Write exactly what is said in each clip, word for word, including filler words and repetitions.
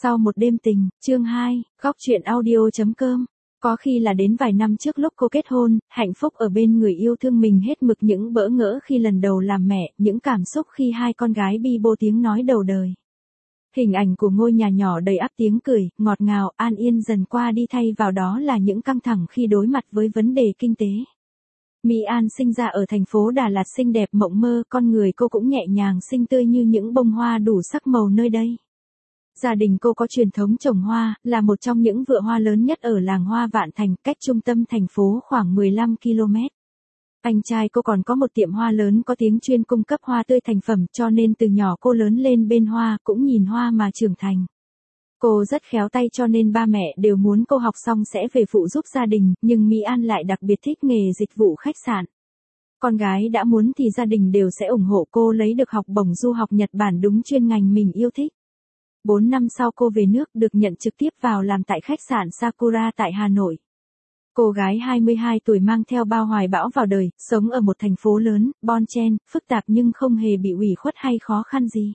Sau một đêm tình, chương hai, góc truyện audio.com. Có khi là đến vài năm trước lúc cô kết hôn, hạnh phúc ở bên người yêu thương mình hết mực, những bỡ ngỡ khi lần đầu làm mẹ, những cảm xúc khi hai con gái bi bô tiếng nói đầu đời. Hình ảnh của ngôi nhà nhỏ đầy ắp tiếng cười, ngọt ngào, an yên dần qua đi, thay vào đó là những căng thẳng khi đối mặt với vấn đề kinh tế. My An sinh ra ở thành phố Đà Lạt xinh đẹp mộng mơ, con người cô cũng nhẹ nhàng xinh tươi như những bông hoa đủ sắc màu nơi đây. Gia đình cô có truyền thống trồng hoa, là một trong những vựa hoa lớn nhất ở làng Hoa Vạn Thành, cách trung tâm thành phố khoảng mười lăm ki lô mét. Anh trai cô còn có một tiệm hoa lớn có tiếng chuyên cung cấp hoa tươi thành phẩm, cho nên từ nhỏ cô lớn lên bên hoa, cũng nhìn hoa mà trưởng thành. Cô rất khéo tay cho nên ba mẹ đều muốn cô học xong sẽ về phụ giúp gia đình, nhưng My An lại đặc biệt thích nghề dịch vụ khách sạn. Con gái đã muốn thì gia đình đều sẽ ủng hộ cô lấy được học bổng du học Nhật Bản đúng chuyên ngành mình yêu thích. Bốn năm sau cô về nước, được nhận trực tiếp vào làm tại khách sạn Sakura tại Hà Nội. Cô gái hai mươi hai tuổi mang theo bao hoài bão vào đời, sống ở một thành phố lớn, bon chen, phức tạp nhưng không hề bị ủy khuất hay khó khăn gì.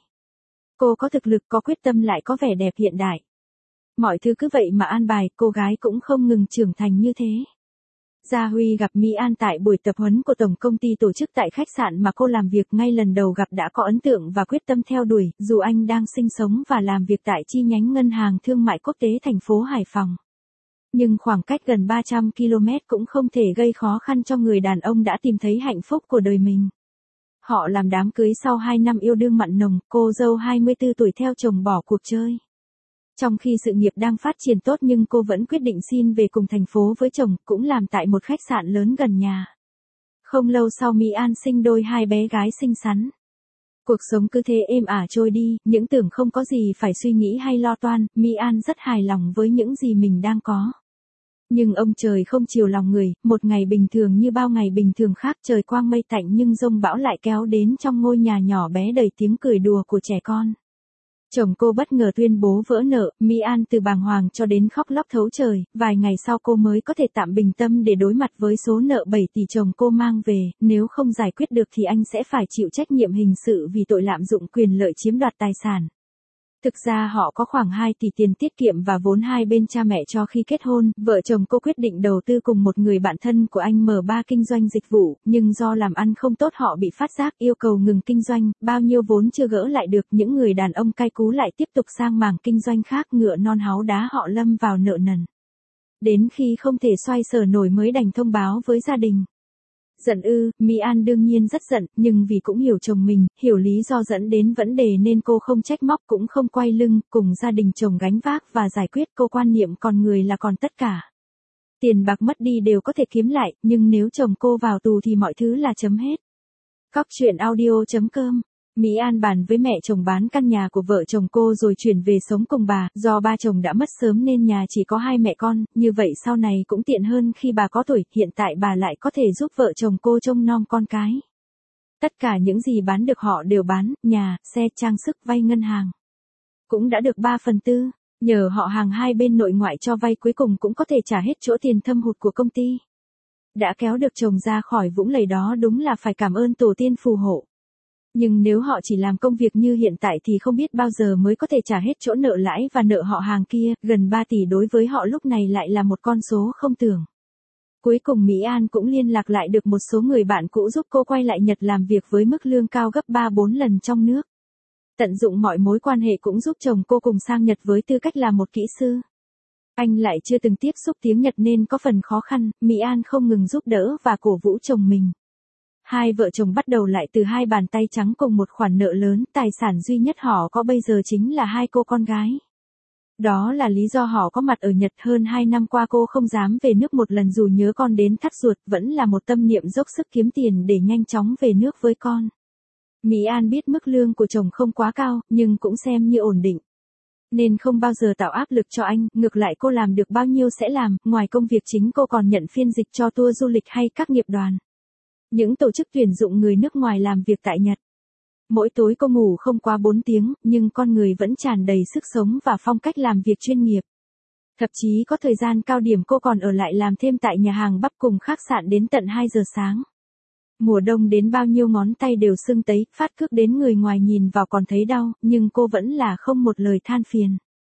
Cô có thực lực, có quyết tâm, lại có vẻ đẹp hiện đại. Mọi thứ cứ vậy mà an bài, cô gái cũng không ngừng trưởng thành như thế. Gia Huy gặp My An tại buổi tập huấn của tổng công ty tổ chức tại khách sạn mà cô làm việc, ngay lần đầu gặp đã có ấn tượng và quyết tâm theo đuổi, dù anh đang sinh sống và làm việc tại chi nhánh Ngân hàng Thương mại Quốc tế thành phố Hải Phòng. Nhưng khoảng cách gần ba trăm ki lô mét cũng không thể gây khó khăn cho người đàn ông đã tìm thấy hạnh phúc của đời mình. Họ làm đám cưới sau hai năm yêu đương mặn nồng, cô dâu hai mươi tư tuổi theo chồng bỏ cuộc chơi. Trong khi sự nghiệp đang phát triển tốt nhưng cô vẫn quyết định xin về cùng thành phố với chồng, cũng làm tại một khách sạn lớn gần nhà. Không lâu sau My An sinh đôi hai bé gái xinh xắn. Cuộc sống cứ thế êm ả trôi đi, những tưởng không có gì phải suy nghĩ hay lo toan, My An rất hài lòng với những gì mình đang có. Nhưng ông trời không chiều lòng người, một ngày bình thường như bao ngày bình thường khác, trời quang mây tạnh nhưng dông bão lại kéo đến trong ngôi nhà nhỏ bé đầy tiếng cười đùa của trẻ con. Chồng cô bất ngờ tuyên bố vỡ nợ, My An từ bàng hoàng cho đến khóc lóc thấu trời, vài ngày sau cô mới có thể tạm bình tâm để đối mặt với số nợ bảy tỷ chồng cô mang về, nếu không giải quyết được thì anh sẽ phải chịu trách nhiệm hình sự vì tội lạm dụng quyền lợi chiếm đoạt tài sản. Thực ra họ có khoảng hai tỷ tiền tiết kiệm và vốn hai bên cha mẹ cho khi kết hôn, vợ chồng cô quyết định đầu tư cùng một người bạn thân của anh mở bar kinh doanh dịch vụ, nhưng do làm ăn không tốt họ bị phát giác yêu cầu ngừng kinh doanh, bao nhiêu vốn chưa gỡ lại được, những người đàn ông cay cú lại tiếp tục sang mảng kinh doanh khác, ngựa non háu đá họ lâm vào nợ nần. Đến khi không thể xoay sở nổi mới đành thông báo với gia đình. Giận ư, My An đương nhiên rất giận, nhưng vì cũng hiểu chồng mình, hiểu lý do dẫn đến vấn đề nên cô không trách móc cũng không quay lưng, cùng gia đình chồng gánh vác và giải quyết. Cô quan niệm con người là còn tất cả. Tiền bạc mất đi đều có thể kiếm lại, nhưng nếu chồng cô vào tù thì mọi thứ là chấm hết. Góc truyện audio.com. My An bàn với mẹ chồng bán căn nhà của vợ chồng cô rồi chuyển về sống cùng bà, do ba chồng đã mất sớm nên nhà chỉ có hai mẹ con, như vậy sau này cũng tiện hơn khi bà có tuổi, hiện tại bà lại có thể giúp vợ chồng cô trông nom con cái. Tất cả những gì bán được họ đều bán, nhà, xe, trang sức, vay ngân hàng. Cũng đã được ba phần tư, nhờ họ hàng hai bên nội ngoại cho vay cuối cùng cũng có thể trả hết chỗ tiền thâm hụt của công ty. Đã kéo được chồng ra khỏi vũng lầy đó đúng là phải cảm ơn tổ tiên phù hộ. Nhưng nếu họ chỉ làm công việc như hiện tại thì không biết bao giờ mới có thể trả hết chỗ nợ lãi và nợ họ hàng kia, gần ba tỷ đối với họ lúc này lại là một con số không tưởng. Cuối cùng My An cũng liên lạc lại được một số người bạn cũ giúp cô quay lại Nhật làm việc với mức lương cao gấp ba bốn lần trong nước. Tận dụng mọi mối quan hệ cũng giúp chồng cô cùng sang Nhật với tư cách là một kỹ sư. Anh lại chưa từng tiếp xúc tiếng Nhật nên có phần khó khăn, My An không ngừng giúp đỡ và cổ vũ chồng mình. Hai vợ chồng bắt đầu lại từ hai bàn tay trắng cùng một khoản nợ lớn, tài sản duy nhất họ có bây giờ chính là hai cô con gái. Đó là lý do họ có mặt ở Nhật. Hơn hai năm qua cô không dám về nước một lần dù nhớ con đến thắt ruột, vẫn là một tâm niệm dốc sức kiếm tiền để nhanh chóng về nước với con. My An biết mức lương của chồng không quá cao, nhưng cũng xem như ổn định. Nên không bao giờ tạo áp lực cho anh, ngược lại cô làm được bao nhiêu sẽ làm, ngoài công việc chính cô còn nhận phiên dịch cho tour du lịch hay các nghiệp đoàn. Những tổ chức tuyển dụng người nước ngoài làm việc tại Nhật. Mỗi tối cô ngủ không quá bốn tiếng, nhưng con người vẫn tràn đầy sức sống và phong cách làm việc chuyên nghiệp. Thậm chí có thời gian cao điểm cô còn ở lại làm thêm tại nhà hàng bắp cùng khách sạn đến tận hai giờ sáng. Mùa đông đến bao nhiêu ngón tay đều sưng tấy, phát cước đến người ngoài nhìn vào còn thấy đau, nhưng cô vẫn là không một lời than phiền.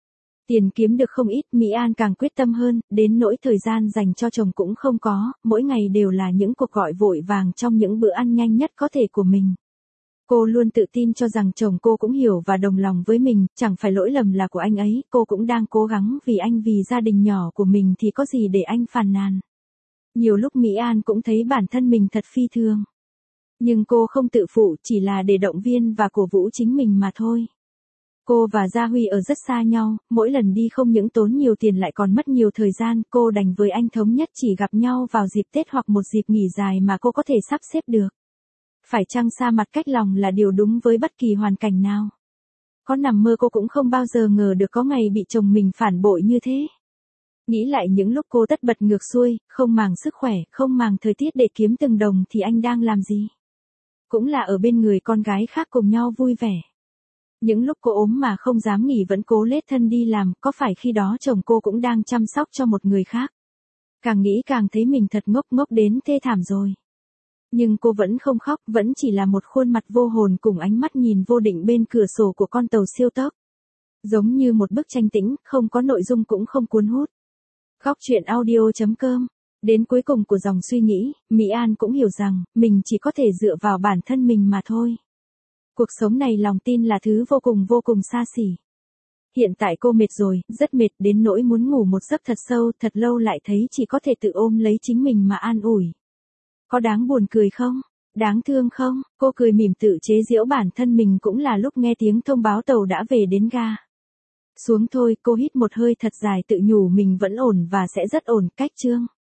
Tiền kiếm được không ít, Mỹ An càng quyết tâm hơn, đến nỗi thời gian dành cho chồng cũng không có, mỗi ngày đều là những cuộc gọi vội vàng trong những bữa ăn nhanh nhất có thể của mình. Cô luôn tự tin cho rằng chồng cô cũng hiểu và đồng lòng với mình, chẳng phải lỗi lầm là của anh ấy, cô cũng đang cố gắng vì anh vì gia đình nhỏ của mình thì có gì để anh phàn nàn. Nhiều lúc Mỹ An cũng thấy bản thân mình thật phi thường. Nhưng cô không tự phụ, chỉ là để động viên và cổ vũ chính mình mà thôi. Cô và Gia Huy ở rất xa nhau, mỗi lần đi không những tốn nhiều tiền lại còn mất nhiều thời gian, cô đành với anh thống nhất chỉ gặp nhau vào dịp Tết hoặc một dịp nghỉ dài mà cô có thể sắp xếp được. Phải chăng xa mặt cách lòng là điều đúng với bất kỳ hoàn cảnh nào. Có nằm mơ cô cũng không bao giờ ngờ được có ngày bị chồng mình phản bội như thế. Nghĩ lại những lúc cô tất bật ngược xuôi, không màng sức khỏe, không màng thời tiết để kiếm từng đồng thì anh đang làm gì? Cũng là ở bên người con gái khác cùng nhau vui vẻ. Những lúc cô ốm mà không dám nghỉ vẫn cố lết thân đi làm, có phải khi đó chồng cô cũng đang chăm sóc cho một người khác? Càng nghĩ càng thấy mình thật ngốc ngốc đến thê thảm rồi. Nhưng cô vẫn không khóc, vẫn chỉ là một khuôn mặt vô hồn cùng ánh mắt nhìn vô định bên cửa sổ của con tàu siêu tốc. Giống như một bức tranh tĩnh, không có nội dung cũng không cuốn hút. Góc truyện audio chấm com. Đến cuối cùng của dòng suy nghĩ, Mỹ An cũng hiểu rằng, mình chỉ có thể dựa vào bản thân mình mà thôi. Cuộc sống này lòng tin là thứ vô cùng vô cùng xa xỉ. Hiện tại cô mệt rồi, rất mệt đến nỗi muốn ngủ một giấc thật sâu, thật lâu lại thấy chỉ có thể tự ôm lấy chính mình mà an ủi. Có đáng buồn cười không? Đáng thương không? Cô cười mỉm tự chế giễu bản thân mình cũng là lúc nghe tiếng thông báo tàu đã về đến ga. Xuống thôi, cô hít một hơi thật dài tự nhủ mình vẫn ổn và sẽ rất ổn, cách chương.